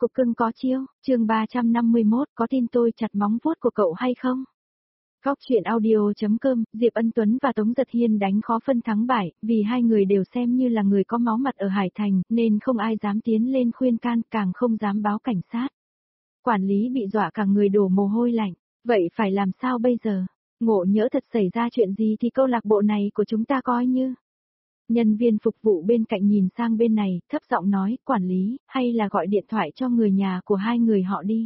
cục cưng có chiêu, chương 351, có tin tôi chặt móng vuốt của cậu hay không? Góc truyện audio.com, Diệp Ân Tuấn và Tống Giật Hiên đánh khó phân thắng bại, vì hai người đều xem như là người có máu mặt ở Hải Thành, nên không ai dám tiến lên khuyên can, càng không dám báo cảnh sát. Quản lý bị dọa cả người đổ mồ hôi lạnh, vậy phải làm sao bây giờ? Ngộ nhỡ thật xảy ra chuyện gì thì câu lạc bộ này của chúng ta coi như... Nhân viên phục vụ bên cạnh nhìn sang bên này, thấp giọng nói, quản lý, hay là gọi điện thoại cho người nhà của hai người họ đi.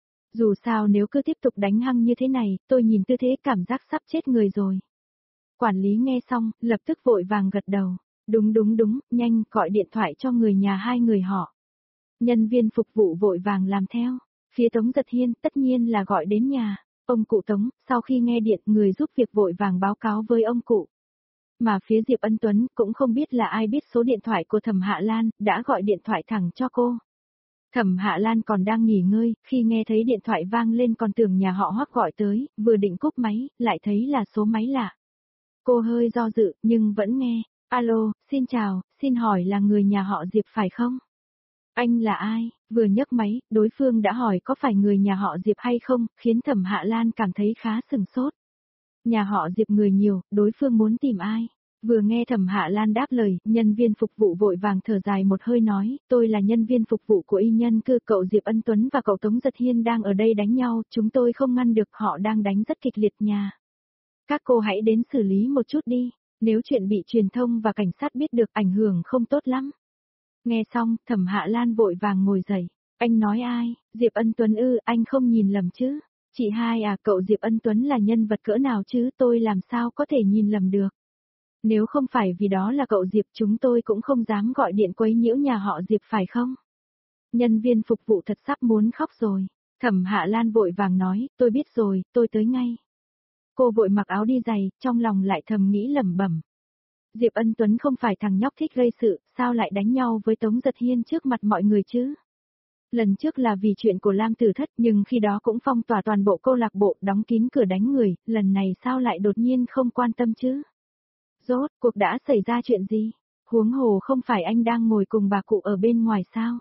Dù sao nếu cứ tiếp tục đánh hăng như thế này, tôi nhìn tư thế cảm giác sắp chết người rồi. Quản lý nghe xong, lập tức vội vàng gật đầu. Đúng, nhanh, gọi điện thoại cho người nhà hai người họ. Nhân viên phục vụ vội vàng làm theo. Phía Tống Giật Hiên tất nhiên là gọi đến nhà. Ông cụ Tống, sau khi nghe điện, người giúp việc vội vàng báo cáo với ông cụ. Mà phía Diệp Ân Tuấn cũng không biết là ai biết số điện thoại của Thẩm Hạ Lan, đã gọi điện thoại thẳng cho cô. Thẩm Hạ Lan còn đang nghỉ ngơi, khi nghe thấy điện thoại vang lên còn tưởng nhà họ Hoắc gọi tới, vừa định cúp máy, lại thấy là số máy lạ. Cô hơi do dự, nhưng vẫn nghe. Alo, xin chào, xin hỏi là người nhà họ Diệp phải không? Anh là ai? Vừa nhấc máy, đối phương đã hỏi có phải người nhà họ Diệp hay không, khiến Thẩm Hạ Lan cảm thấy khá sừng sốt. Nhà họ Diệp người nhiều, đối phương muốn tìm ai? Vừa nghe Thẩm Hạ Lan đáp lời, nhân viên phục vụ vội vàng thở dài một hơi nói, tôi là nhân viên phục vụ của y nhân cư, cậu Diệp Ân Tuấn và cậu Tống Giật Hiên đang ở đây đánh nhau, chúng tôi không ngăn được, họ đang đánh rất kịch liệt nhà. Các cô hãy đến xử lý một chút đi, nếu chuyện bị truyền thông và cảnh sát biết được ảnh hưởng không tốt lắm. Nghe xong, Thẩm Hạ Lan vội vàng ngồi dậy, anh nói ai, Diệp Ân Tuấn ư, anh không nhìn lầm chứ? Chị hai à, cậu Diệp Ân Tuấn là nhân vật cỡ nào chứ, tôi làm sao có thể nhìn lầm được. Nếu không phải vì đó là cậu Diệp chúng tôi cũng không dám gọi điện quấy nhiễu nhà họ Diệp phải không? Nhân viên phục vụ thật sắp muốn khóc rồi. Thẩm Hạ Lan vội vàng nói, tôi biết rồi, tôi tới ngay. Cô vội mặc áo đi giày, trong lòng lại thầm nghĩ lẩm bẩm. Diệp Ân Tuấn không phải thằng nhóc thích gây sự, sao lại đánh nhau với Tống Giật Hiên trước mặt mọi người chứ? Lần trước là vì chuyện của Lam Tử Thất nhưng khi đó cũng phong tỏa toàn bộ câu lạc bộ, đóng kín cửa đánh người, lần này sao lại đột nhiên không quan tâm chứ? Rốt cuộc đã xảy ra chuyện gì? Huống hồ không phải anh đang ngồi cùng bà cụ ở bên ngoài sao?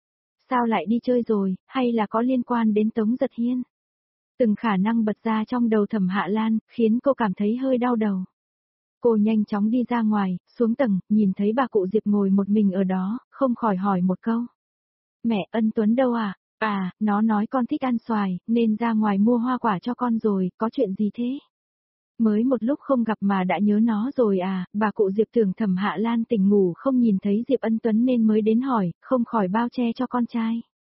Sao lại đi chơi rồi, hay là có liên quan đến Tống Giật Hiên? Từng khả năng bật ra trong đầu Thẩm Hạ Lan, khiến cô cảm thấy hơi đau đầu. Cô nhanh chóng đi ra ngoài, xuống tầng, nhìn thấy bà cụ Diệp ngồi một mình ở đó, không khỏi hỏi một câu. Mẹ, Ân Tuấn đâu à? À, nó nói con thích ăn xoài, nên ra ngoài mua hoa quả cho con rồi, có chuyện gì thế? Mới một lúc không gặp mà đã nhớ nó rồi à, bà cụ Diệp tưởng Thẩm Hạ Lan tỉnh ngủ không nhìn thấy Diệp Ân Tuấn nên mới đến hỏi, không khỏi bao che cho con trai.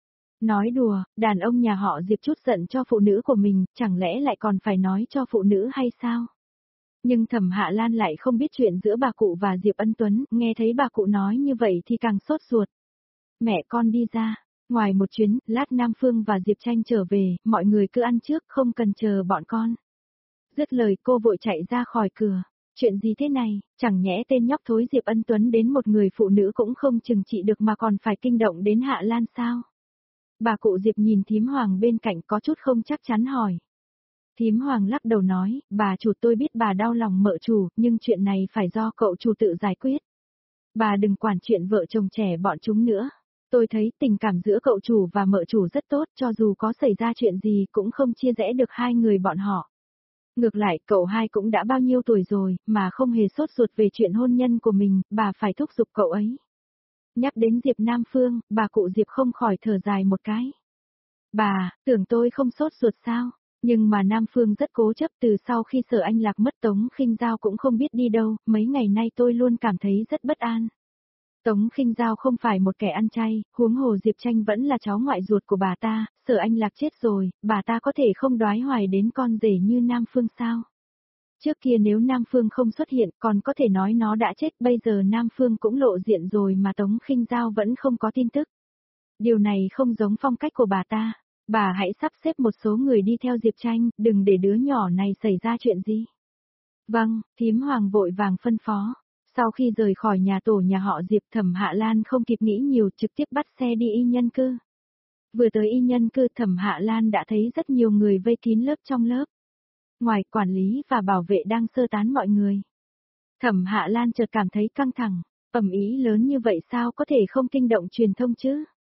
Nói đùa, đàn ông nhà họ Diệp chút giận cho phụ nữ của mình, chẳng lẽ lại còn phải nói cho phụ nữ hay sao? Nhưng Thẩm Hạ Lan lại không biết chuyện giữa bà cụ và Diệp Ân Tuấn, nghe thấy bà cụ nói như vậy thì càng sốt ruột. Mẹ con đi ra, ngoài một chuyến, lát Nam Phương và Diệp Tranh trở về, mọi người cứ ăn trước, không cần chờ bọn con. Dứt lời cô vội chạy ra khỏi cửa. Chuyện gì thế này, chẳng nhẽ tên nhóc thối Diệp Ân Tuấn đến một người phụ nữ cũng không chừng trị được mà còn phải kinh động đến Hạ Lan sao? Bà cụ Diệp nhìn thím Hoàng bên cạnh có chút không chắc chắn hỏi. Thím Hoàng lắc đầu nói, bà chủ tôi biết bà đau lòng mợ chủ, nhưng chuyện này phải do cậu chủ tự giải quyết. Bà đừng quản chuyện vợ chồng trẻ bọn chúng nữa. Tôi thấy tình cảm giữa cậu chủ và mợ chủ rất tốt, cho dù có xảy ra chuyện gì cũng không chia rẽ được hai người bọn họ. Ngược lại, cậu hai cũng đã bao nhiêu tuổi rồi, mà không hề sốt ruột về chuyện hôn nhân của mình, bà phải thúc giục cậu ấy. Nhắc đến Diệp Nam Phương, bà cụ Diệp không khỏi thở dài một cái. Bà, tưởng tôi không sốt ruột sao? Nhưng mà Nam Phương rất cố chấp, từ sau khi Sở Anh Lạc mất Tống Khinh Giao cũng không biết đi đâu, mấy ngày nay tôi luôn cảm thấy rất bất an. Tống Khinh Giao không phải một kẻ ăn chay, huống hồ Diệp Tranh vẫn là cháu ngoại ruột của bà ta, Sở Anh Lạc chết rồi, bà ta có thể không đoái hoài đến con rể như Nam Phương sao? Trước kia nếu Nam Phương không xuất hiện còn có thể nói nó đã chết, bây giờ Nam Phương cũng lộ diện rồi mà Tống Khinh Giao vẫn không có tin tức. Điều này không giống phong cách của bà ta, bà hãy sắp xếp một số người đi theo Diệp Tranh, đừng để đứa nhỏ này xảy ra chuyện gì. Vâng, thím Hoàng vội vàng phân phó. Sau khi rời khỏi nhà tổ nhà họ Diệp, Thẩm Hạ Lan không kịp nghĩ nhiều, trực tiếp bắt xe đi y nhân cư. Vừa tới y nhân cư, Thẩm Hạ Lan đã thấy rất nhiều người vây kín lớp trong lớp. Ngoài quản lý và bảo vệ đang sơ tán mọi người. Thẩm Hạ Lan chợt cảm thấy căng thẳng, ầm ĩ lớn như vậy sao có thể không kinh động truyền thông chứ?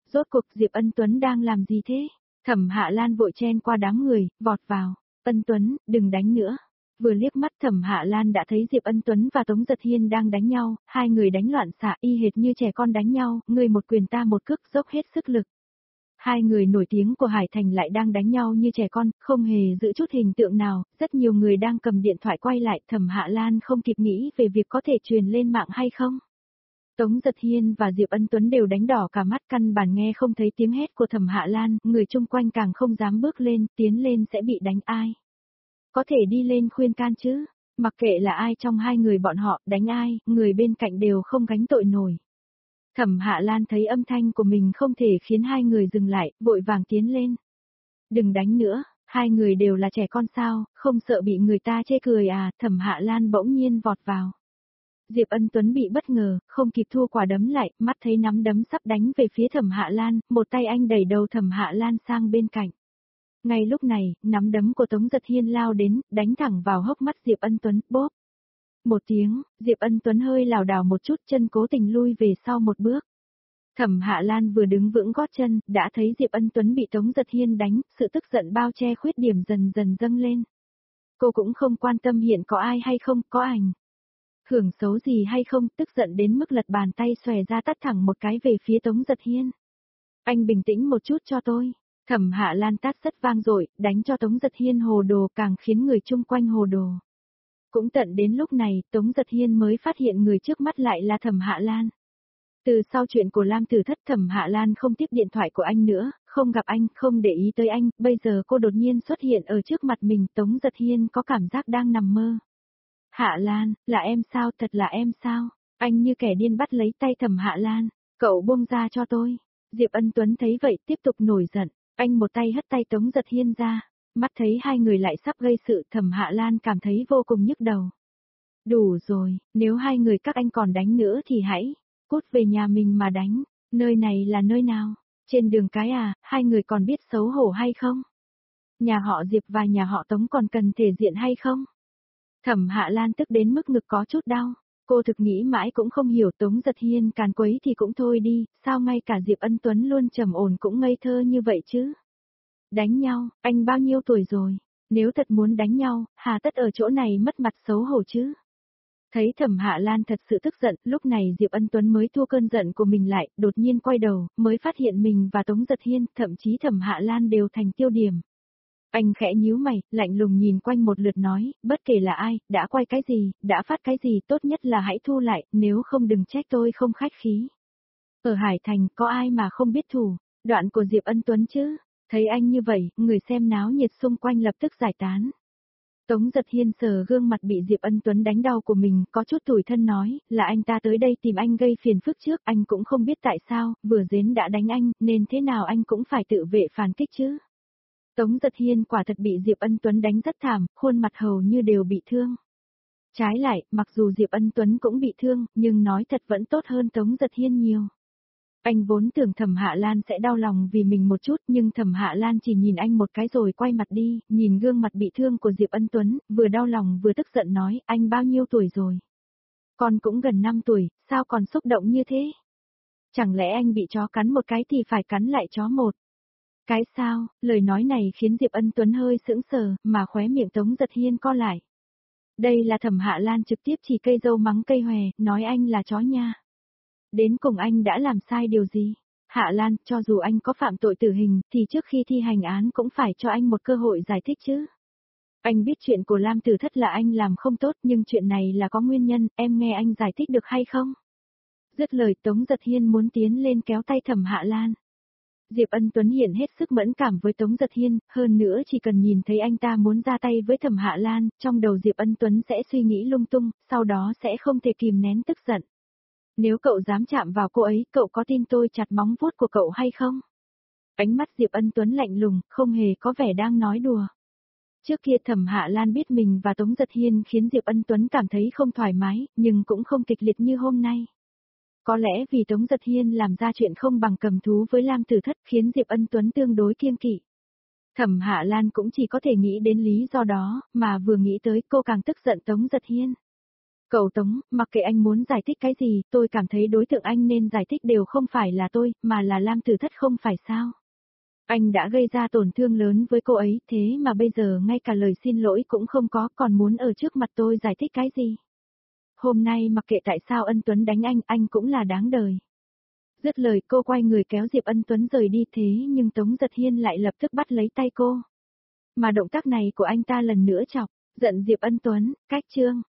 Rốt cuộc Diệp Ân Tuấn đang làm gì thế? Thẩm Hạ Lan vội chen qua đám người, vọt vào. Ân Tuấn, đừng đánh nữa. Vừa liếc mắt Thẩm Hạ Lan đã thấy Diệp Ân Tuấn và Tống Giật Hiên đang đánh nhau, hai người đánh loạn xạ y hệt như trẻ con đánh nhau, người một quyền ta một cước dốc hết sức lực. Hai người nổi tiếng của Hải Thành lại đang đánh nhau như trẻ con, không hề giữ chút hình tượng nào, rất nhiều người đang cầm điện thoại quay lại, Thẩm Hạ Lan không kịp nghĩ về việc có thể truyền lên mạng hay không. Tống Giật Hiên và Diệp Ân Tuấn đều đánh đỏ cả mắt, căn bản nghe không thấy tiếng hét của Thẩm Hạ Lan, người chung quanh càng không dám bước lên, tiến lên sẽ bị đánh ai. Có thể đi lên khuyên can chứ, mặc kệ là ai trong hai người bọn họ, đánh ai, người bên cạnh đều không gánh tội nổi. Thẩm Hạ Lan thấy âm thanh của mình không thể khiến hai người dừng lại, vội vàng tiến lên. Đừng đánh nữa, hai người đều là trẻ con sao, không sợ bị người ta chê cười à, Thẩm Hạ Lan bỗng nhiên vọt vào. Diệp Ân Tuấn bị bất ngờ, không kịp thua quả đấm lại, mắt thấy nắm đấm sắp đánh về phía Thẩm Hạ Lan, một tay anh đẩy đầu Thẩm Hạ Lan sang bên cạnh. Ngay lúc này, nắm đấm của Tống Giật Hiên lao đến, đánh thẳng vào hốc mắt Diệp Ân Tuấn, bóp. Một tiếng, Diệp Ân Tuấn hơi lảo đảo một chút, chân cố tình lui về sau một bước. Thẩm Hạ Lan vừa đứng vững gót chân, đã thấy Diệp Ân Tuấn bị Tống Giật Hiên đánh, sự tức giận bao che khuyết điểm dần dần dâng lên. Cô cũng không quan tâm hiện có ai hay không, có ảnh hưởng xấu gì hay không, tức giận đến mức lật bàn tay xòe ra tát thẳng một cái về phía Tống Giật Hiên. Anh bình tĩnh một chút cho tôi. Thẩm Hạ Lan tát rất vang dội, đánh cho Tống Giật Hiên hồ đồ, càng khiến người chung quanh hồ đồ. Cũng tận đến lúc này, Tống Giật Hiên mới phát hiện người trước mắt lại là Thẩm Hạ Lan. Từ sau chuyện của Lam Tử Thất, Thẩm Hạ Lan không tiếp điện thoại của anh nữa, không gặp anh, không để ý tới anh, bây giờ cô đột nhiên xuất hiện ở trước mặt mình, Tống Giật Hiên có cảm giác đang nằm mơ. Hạ Lan, là em sao, thật là em sao? Anh như kẻ điên bắt lấy tay Thẩm Hạ Lan, cậu buông ra cho tôi. Diệp Ân Tuấn thấy vậy tiếp tục nổi giận, anh một tay hất tay Tống Giật Hiên ra, mắt thấy hai người lại sắp gây sự, Thẩm Hạ Lan cảm thấy vô cùng nhức đầu. Đủ rồi, nếu hai người các anh còn đánh nữa thì hãy cút về nhà mình mà đánh, nơi này là nơi nào? Trên đường cái à, hai người còn biết xấu hổ hay không? Nhà họ Diệp và nhà họ Tống còn cần thể diện hay không? Thẩm Hạ Lan tức đến mức ngực có chút đau, cô thực nghĩ mãi cũng không hiểu Tống Giật Hiên càn quấy thì cũng thôi đi, sao ngay cả Diệp Ân Tuấn luôn trầm ổn cũng ngây thơ như vậy chứ? Đánh nhau, anh bao nhiêu tuổi rồi? Nếu thật muốn đánh nhau, hà tất ở chỗ này mất mặt xấu hổ chứ? Thấy Thẩm Hạ Lan thật sự tức giận, lúc này Diệp Ân Tuấn mới thua cơn giận của mình lại, đột nhiên quay đầu, mới phát hiện mình và Tống Giật Hiên, thậm chí Thẩm Hạ Lan đều thành tiêu điểm. Anh khẽ nhíu mày, lạnh lùng nhìn quanh một lượt nói, bất kể là ai, đã quay cái gì, đã phát cái gì, tốt nhất là hãy thu lại, nếu không đừng trách tôi không khách khí. Ở Hải Thành, có ai mà không biết thủ đoạn của Diệp Ân Tuấn chứ? Thấy anh như vậy, người xem náo nhiệt xung quanh lập tức giải tán. Tống Giật Hiên sờ gương mặt bị Diệp Ân Tuấn đánh đau của mình, có chút tủi thân nói, là anh ta tới đây tìm anh gây phiền phức trước, anh cũng không biết tại sao, vừa đến đã đánh anh, nên thế nào anh cũng phải tự vệ phản kích chứ. Tống Giật Hiên quả thật bị Diệp Ân Tuấn đánh rất thảm, khuôn mặt hầu như đều bị thương. Trái lại, mặc dù Diệp Ân Tuấn cũng bị thương, nhưng nói thật vẫn tốt hơn Tống Giật Hiên nhiều. Anh vốn tưởng Thẩm Hạ Lan sẽ đau lòng vì mình một chút, nhưng Thẩm Hạ Lan chỉ nhìn anh một cái rồi quay mặt đi, nhìn gương mặt bị thương của Diệp Ân Tuấn, vừa đau lòng vừa tức giận nói, anh bao nhiêu tuổi rồi? Con cũng gần 5 tuổi, sao còn xúc động như thế? Chẳng lẽ anh bị chó cắn một cái thì phải cắn lại chó một? Cái sao? Lời nói này khiến Diệp Ân Tuấn hơi sững sờ, mà khóe miệng Tống Giật Hiên co lại. Đây là Thẩm Hạ Lan trực tiếp chỉ cây dâu mắng cây hòe, nói anh là chó nha. Đến cùng anh đã làm sai điều gì? Hạ Lan, cho dù anh có phạm tội tử hình, thì trước khi thi hành án cũng phải cho anh một cơ hội giải thích chứ. Anh biết chuyện của Lam Tử Thất là anh làm không tốt, nhưng chuyện này là có nguyên nhân, em nghe anh giải thích được hay không? Dứt lời Tống Giật Hiên muốn tiến lên kéo tay Thẩm Hạ Lan. Diệp Ân Tuấn hiện hết sức mẫn cảm với Tống Giật Hiên, hơn nữa chỉ cần nhìn thấy anh ta muốn ra tay với Thẩm Hạ Lan, trong đầu Diệp Ân Tuấn sẽ suy nghĩ lung tung, sau đó sẽ không thể kìm nén tức giận. Nếu cậu dám chạm vào cô ấy, cậu có tin tôi chặt móng vuốt của cậu hay không? Ánh mắt Diệp Ân Tuấn lạnh lùng, không hề có vẻ đang nói đùa. Trước kia Thẩm Hạ Lan biết mình và Tống Giật Hiên khiến Diệp Ân Tuấn cảm thấy không thoải mái, nhưng cũng không kịch liệt như hôm nay. Có lẽ vì Tống Giật Hiên làm ra chuyện không bằng cầm thú với Lam Tử Thất khiến Diệp Ân Tuấn tương đối kiêng kỵ. Thẩm Hạ Lan cũng chỉ có thể nghĩ đến lý do đó, mà vừa nghĩ tới cô càng tức giận Tống Giật Hiên. Cậu Tống, mặc kệ anh muốn giải thích cái gì, tôi cảm thấy đối tượng anh nên giải thích đều không phải là tôi, mà là Lam Tử Thất không phải sao. Anh đã gây ra tổn thương lớn với cô ấy, thế mà bây giờ ngay cả lời xin lỗi cũng không có, còn muốn ở trước mặt tôi giải thích cái gì. Hôm nay mặc kệ tại sao Ân Tuấn đánh anh cũng là đáng đời. Dứt lời cô quay người kéo Diệp Ân Tuấn rời đi, thế nhưng Tống Giật Hiên lại lập tức bắt lấy tay cô. Mà động tác này của anh ta lần nữa chọc giận Diệp Ân Tuấn, cách chương.